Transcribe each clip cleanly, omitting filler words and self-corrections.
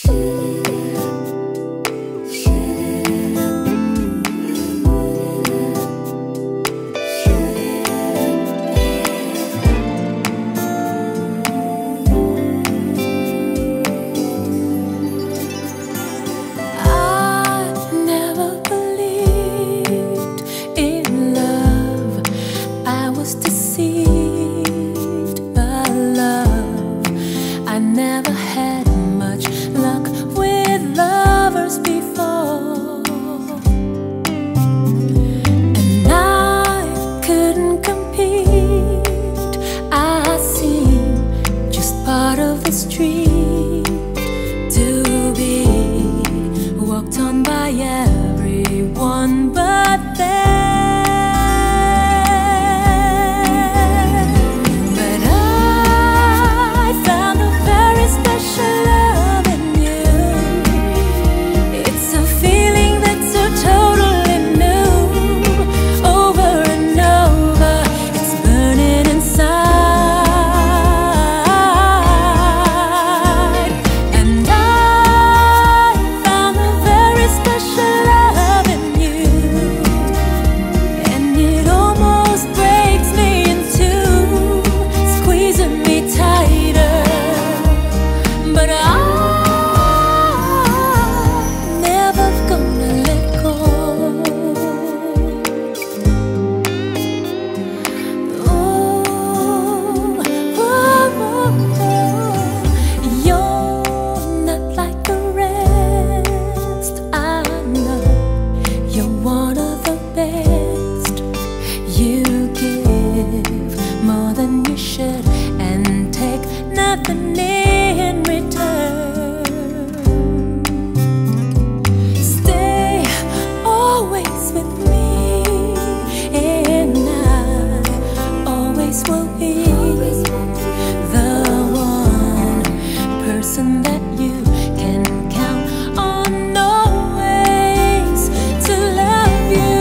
Deceived by love. I never had much luck with lovers before, and I couldn't compete. I seem just part of the street, to be walked on by everyone but them. More than you should and take nothing in return. Stay always with me, and I always will be the one person that you can count on, always to love you.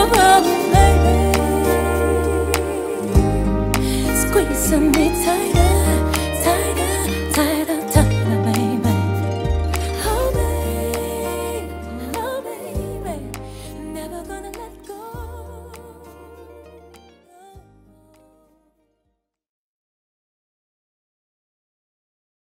Squeeze me tighter.